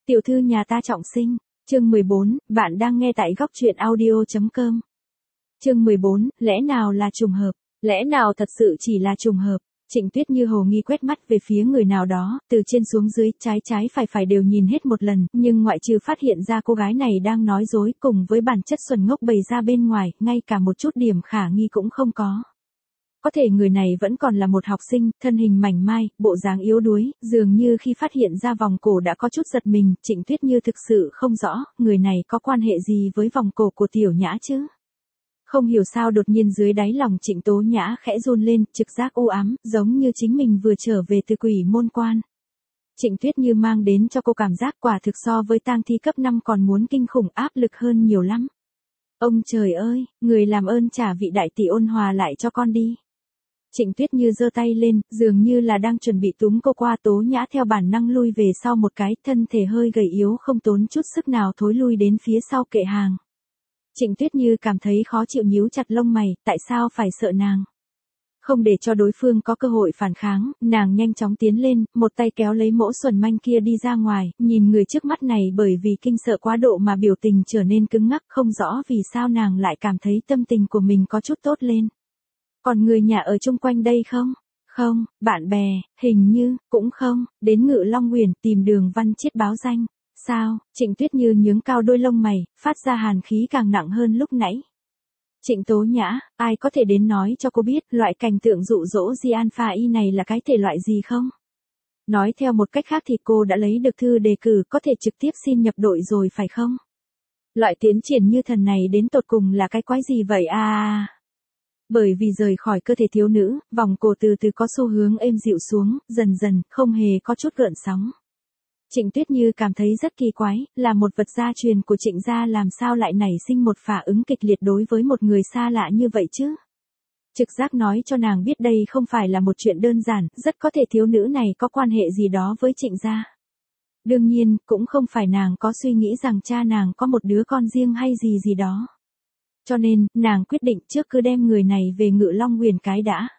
Tiểu thư nhà ta trọng sinh, chương 14, bạn đang nghe tại góc truyện audio.com. Chương 14, lẽ nào là trùng hợp, lẽ nào thật sự chỉ là trùng hợp. Trịnh Tuyết Như hồ nghi quét mắt về phía người nào đó, từ trên xuống dưới, trái phải đều nhìn hết một lần, nhưng ngoại trừ phát hiện ra cô gái này đang nói dối cùng với bản chất xuẩn ngốc bày ra bên ngoài, ngay cả một chút điểm khả nghi cũng không có. Có thể người này vẫn còn là một học sinh, thân hình mảnh mai, bộ dáng yếu đuối, dường như khi phát hiện ra vòng cổ đã có chút giật mình, Trịnh Tuyết Như thực sự không rõ, người này có quan hệ gì với vòng cổ của Tiểu Nhã chứ? Không hiểu sao đột nhiên dưới đáy lòng Trịnh Tố Nhã khẽ run lên, trực giác u ám, giống như chính mình vừa trở về từ quỷ môn quan. Trịnh Tuyết Như mang đến cho cô cảm giác quả thực so với tang thi cấp 5 còn muốn kinh khủng, áp lực hơn nhiều lắm. Ông trời ơi, người làm ơn trả vị đại tỷ ôn hòa lại cho con đi. Trịnh Tuyết Như giơ tay lên, dường như là đang chuẩn bị túm cô qua. Tố Nhã theo bản năng lui về sau một cái, thân thể hơi gầy yếu không tốn chút sức nào thối lui đến phía sau kệ hàng. Trịnh Tuyết Như cảm thấy khó chịu, nhíu chặt lông mày, tại sao phải sợ nàng? Không để cho đối phương có cơ hội phản kháng, nàng nhanh chóng tiến lên, một tay kéo lấy mỗ xuẩn manh kia đi ra ngoài, nhìn người trước mắt này bởi vì kinh sợ quá độ mà biểu tình trở nên cứng ngắc, không rõ vì sao nàng lại cảm thấy tâm tình của mình có chút tốt lên. Còn người nhà ở chung quanh đây không? Không, bạn bè, hình như, cũng không, đến Ngự Long Huyền tìm Đường Văn Chiết báo danh. Sao? Trịnh Tuyết Như nhướng cao đôi lông mày, phát ra hàn khí càng nặng hơn lúc nãy. Trịnh Tố Nhã, ai có thể đến nói cho cô biết loại cảnh tượng dụ dỗ Di Alpha Y này là cái thể loại gì không? Nói theo một cách khác thì cô đã lấy được thư đề cử, có thể trực tiếp xin nhập đội rồi phải không? Loại tiến triển như thần này đến tột cùng là cái quái gì vậy à? Bởi vì rời khỏi cơ thể thiếu nữ, vòng cổ từ từ có xu hướng êm dịu xuống, dần dần, không hề có chút gợn sóng. Trịnh Tuyết Như cảm thấy rất kỳ quái, là một vật gia truyền của Trịnh gia làm sao lại nảy sinh một phản ứng kịch liệt đối với một người xa lạ như vậy chứ? Trực giác nói cho nàng biết đây không phải là một chuyện đơn giản, rất có thể thiếu nữ này có quan hệ gì đó với Trịnh gia. Đương nhiên, cũng không phải nàng có suy nghĩ rằng cha nàng có một đứa con riêng hay gì đó. Cho nên, nàng quyết định trước cứ đem người này về Ngự Long Huyền cái đã.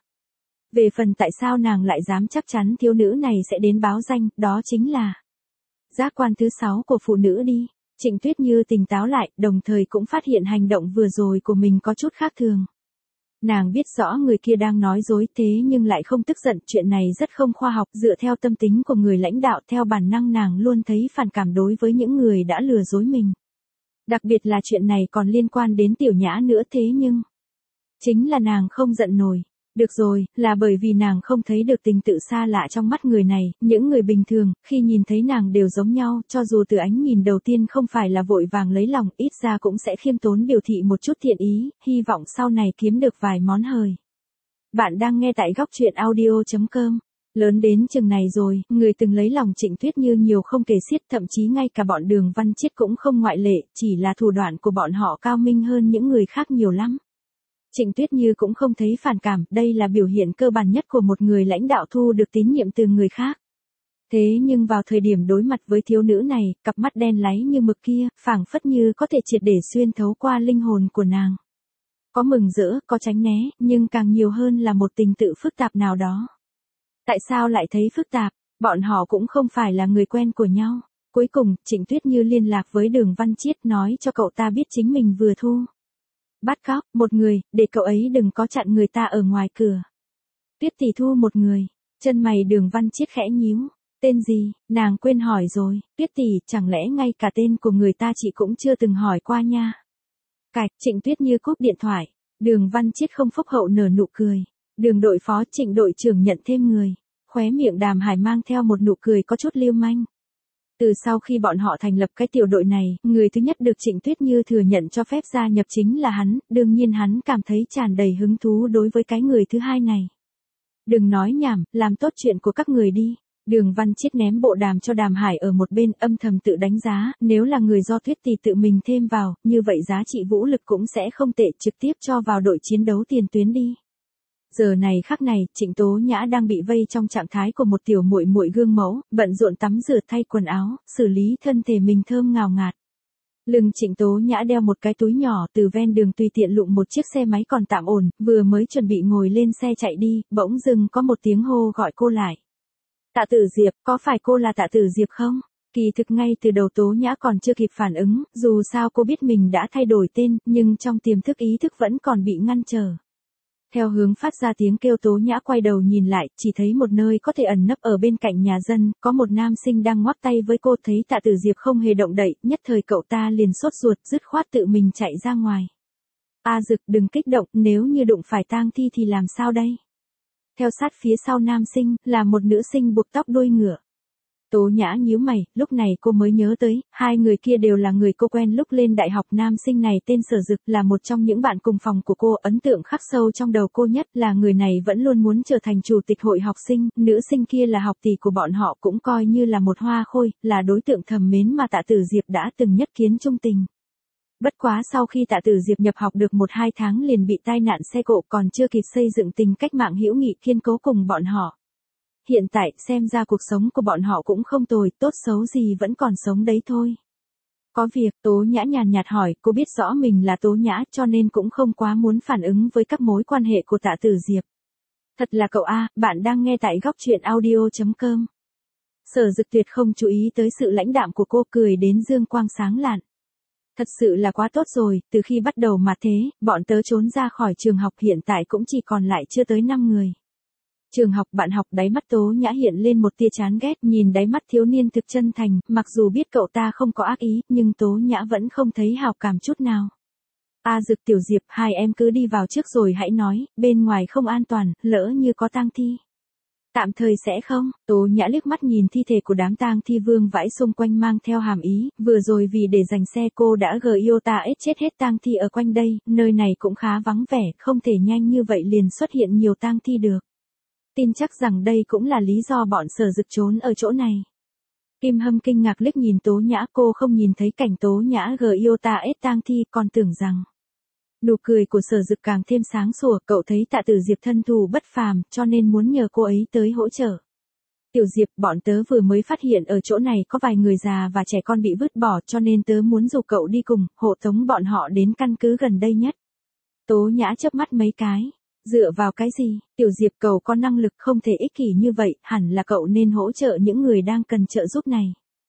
Về phần tại sao nàng lại dám chắc chắn thiếu nữ này sẽ đến báo danh, đó chính là giác quan thứ 6 của phụ nữ đi. Trịnh Tuyết Như tỉnh táo lại, đồng thời cũng phát hiện hành động vừa rồi của mình có chút khác thường. Nàng biết rõ người kia đang nói dối, thế nhưng lại không tức giận, chuyện này rất không khoa học, dựa theo tâm tính của người lãnh đạo, theo bản năng nàng luôn thấy phản cảm đối với những người đã lừa dối mình. Đặc biệt là chuyện này còn liên quan đến Tiểu Nhã nữa, thế nhưng chính là nàng không giận nổi. Được rồi, là bởi vì nàng không thấy được tình tự xa lạ trong mắt người này, những người bình thường, khi nhìn thấy nàng đều giống nhau, cho dù từ ánh nhìn đầu tiên không phải là vội vàng lấy lòng, ít ra cũng sẽ khiêm tốn biểu thị một chút thiện ý, hy vọng sau này kiếm được vài món hời. Bạn đang nghe tại góc truyện audio.com. Lớn đến chừng này rồi, người từng lấy lòng Trịnh Tuyết Như nhiều không kể xiết, thậm chí ngay cả bọn Đường Văn Chiết cũng không ngoại lệ, chỉ là thủ đoạn của bọn họ cao minh hơn những người khác nhiều lắm. Trịnh Tuyết Như cũng không thấy phản cảm, đây là biểu hiện cơ bản nhất của một người lãnh đạo thu được tín nhiệm từ người khác. Thế nhưng vào thời điểm đối mặt với thiếu nữ này, cặp mắt đen láy như mực kia, phảng phất như có thể triệt để xuyên thấu qua linh hồn của nàng. Có mừng rỡ, có tránh né, nhưng càng nhiều hơn là một tình tự phức tạp nào đó. Tại sao lại thấy phức tạp? Bọn họ cũng không phải là người quen của nhau. Cuối cùng, Trịnh Tuyết Như liên lạc với Đường Văn Chiết, nói cho cậu ta biết chính mình vừa thu bắt cóc một người, để cậu ấy đừng có chặn người ta ở ngoài cửa. Tuyết tỷ thu một người, chân mày Đường Văn Chiết khẽ nhíu. Tên gì, nàng quên hỏi rồi. Tuyết tỷ, chẳng lẽ ngay cả tên của người ta chị cũng chưa từng hỏi qua nha. Cạch, Trịnh Tuyết Như cúp điện thoại. Đường Văn Chiết không phúc hậu nở nụ cười. Đường đội phó, Trịnh đội trưởng nhận thêm người. Khóe miệng Đàm Hải mang theo một nụ cười có chút lưu manh. Từ sau khi bọn họ thành lập cái tiểu đội này, người thứ nhất được Trịnh Tuyết Như thừa nhận cho phép gia nhập chính là hắn, đương nhiên hắn cảm thấy tràn đầy hứng thú đối với cái người thứ hai này. Đừng nói nhảm, làm tốt chuyện của các người đi. Đường Văn Chiết ném bộ đàm cho Đàm Hải ở một bên, âm thầm tự đánh giá, nếu là người do Tuyết tỷ tự mình thêm vào, như vậy giá trị vũ lực cũng sẽ không tệ, trực tiếp cho vào đội chiến đấu tiền tuyến đi. Giờ này khắc này, Trịnh Tố Nhã đang bị vây trong trạng thái của một tiểu muội muội gương mẫu, bận rộn tắm rửa thay quần áo, xử lý thân thể mình thơm ngào ngạt. Lưng Trịnh Tố Nhã đeo một cái túi nhỏ, từ ven đường tùy tiện lụng một chiếc xe máy còn tạm ổn, vừa mới chuẩn bị ngồi lên xe chạy đi, bỗng dưng có một tiếng hô gọi cô lại. Tạ Tử Diệp, có phải cô là Tạ Tử Diệp không? Kỳ thực ngay từ đầu Tố Nhã còn chưa kịp phản ứng, dù sao cô biết mình đã thay đổi tên, nhưng trong tiềm thức ý thức vẫn còn bị ngăn trở. Theo hướng phát ra tiếng kêu Tố Nhã quay đầu nhìn lại, chỉ thấy một nơi có thể ẩn nấp ở bên cạnh nhà dân, có một nam sinh đang ngoắc tay với cô, thấy Tạ Tử Diệp không hề động đậy, nhất thời cậu ta liền sốt ruột, dứt khoát tự mình chạy ra ngoài. A Dực đừng kích động, nếu như đụng phải tang thi thì làm sao đây? Theo sát phía sau nam sinh, là một nữ sinh buộc tóc đuôi ngựa. Tố Nhã nhíu mày, lúc này cô mới nhớ tới, hai người kia đều là người cô quen lúc lên đại học. Nam sinh này tên Sở Dực, là một trong những bạn cùng phòng của cô, ấn tượng khắc sâu trong đầu cô nhất là người này vẫn luôn muốn trở thành chủ tịch hội học sinh, nữ sinh kia là học tỷ của bọn họ, cũng coi như là một hoa khôi, là đối tượng thầm mến mà Tạ Tử Diệp đã từng nhất kiến trung tình. Bất quá sau khi Tạ Tử Diệp nhập học được 1-2 tháng liền bị tai nạn xe cộ, còn chưa kịp xây dựng tình cách mạng hữu nghị kiên cố cùng bọn họ. Hiện tại, xem ra cuộc sống của bọn họ cũng không tồi, tốt xấu gì vẫn còn sống đấy thôi. Có việc, Tố Nhã nhàn nhạt hỏi, cô biết rõ mình là Tố Nhã cho nên cũng không quá muốn phản ứng với các mối quan hệ của Tạ Tử Diệp. Thật là cậu A, bạn đang nghe tại góc truyện audio.com. Sở Dực tuyệt không chú ý tới sự lãnh đạm của cô, cười đến dương quang sáng lạn. Thật sự là quá tốt rồi, từ khi bắt đầu mà thế, bọn tớ trốn ra khỏi trường học hiện tại cũng chỉ còn lại chưa tới 5 người. Trường học, bạn học, đáy mắt Tố Nhã hiện lên một tia chán ghét, nhìn đáy mắt thiếu niên thực chân thành, mặc dù biết cậu ta không có ác ý, nhưng Tố Nhã vẫn không thấy hảo cảm chút nào. A Dực Tiểu Diệp, hai em cứ đi vào trước rồi hãy nói, bên ngoài không an toàn, lỡ như có tang thi. Tạm thời sẽ không, Tố Nhã liếc mắt nhìn thi thể của đám tang thi vương vãi xung quanh mang theo hàm ý, vừa rồi vì để giành xe cô đã Giota chết hết tang thi ở quanh đây, nơi này cũng khá vắng vẻ, không thể nhanh như vậy liền xuất hiện nhiều tang thi được. Tin chắc rằng đây cũng là lý do bọn Sở Dực trốn ở chỗ này. Kim Hâm kinh ngạc liếc nhìn Tố Nhã, cô không nhìn thấy cảnh Tố Nhã Giota tang thi, còn tưởng rằng. Nụ cười của Sở Dực càng thêm sáng sủa, cậu thấy Tạ Tử Diệp thân thủ bất phàm, cho nên muốn nhờ cô ấy tới hỗ trợ. Tiểu Diệp, bọn tớ vừa mới phát hiện ở chỗ này có vài người già và trẻ con bị vứt bỏ, cho nên tớ muốn rủ cậu đi cùng, hộ tống bọn họ đến căn cứ gần đây nhất. Tố Nhã chớp mắt mấy cái. Dựa vào cái gì? Tiểu Diệp, cậu có năng lực, không thể ích kỷ như vậy, hẳn là cậu nên hỗ trợ những người đang cần trợ giúp này.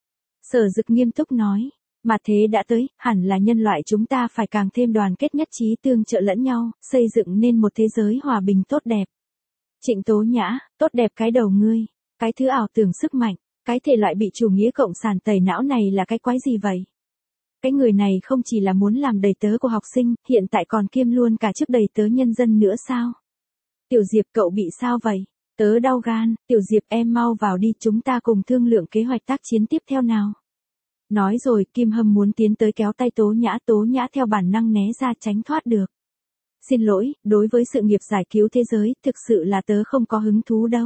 Sở Dực nghiêm túc nói. Mà thế đã tới, hẳn là nhân loại chúng ta phải càng thêm đoàn kết nhất trí, tương trợ lẫn nhau, xây dựng nên một thế giới hòa bình tốt đẹp. Trịnh Tố Nhã, tốt đẹp cái đầu ngươi, cái thứ ảo tưởng sức mạnh, cái thể loại bị chủ nghĩa cộng sản tẩy não này là cái quái gì vậy? Cái người này không chỉ là muốn làm đầy tớ của học sinh, hiện tại còn kiêm luôn cả chức đầy tớ nhân dân nữa sao? Tiểu Diệp, cậu bị sao vậy? Tớ đau gan. Tiểu Diệp, em mau vào đi, chúng ta cùng thương lượng kế hoạch tác chiến tiếp theo nào. Nói rồi, Kim Hâm muốn tiến tới kéo tay Tố Nhã theo bản năng né ra, tránh thoát được. Xin lỗi, đối với sự nghiệp giải cứu thế giới, thực sự là tớ không có hứng thú đâu.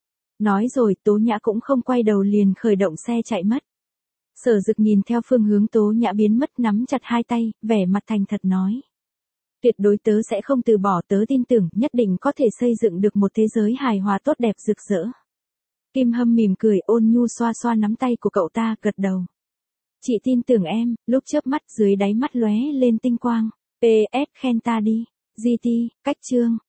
Nói rồi, Tố Nhã cũng không quay đầu liền khởi động xe chạy mất. Sở Dực nhìn theo phương hướng Tố Nhã biến mất, nắm chặt hai tay, vẻ mặt thành thật nói. Tuyệt đối tớ sẽ không từ bỏ, tớ tin tưởng nhất định có thể xây dựng được một thế giới hài hòa tốt đẹp rực rỡ. Kim Hâm mỉm cười, ôn nhu xoa xoa nắm tay của cậu ta, gật đầu. Chị tin tưởng em, lúc chớp mắt dưới đáy mắt lóe lên tinh quang. PS, khen ta đi. GT, cách chương.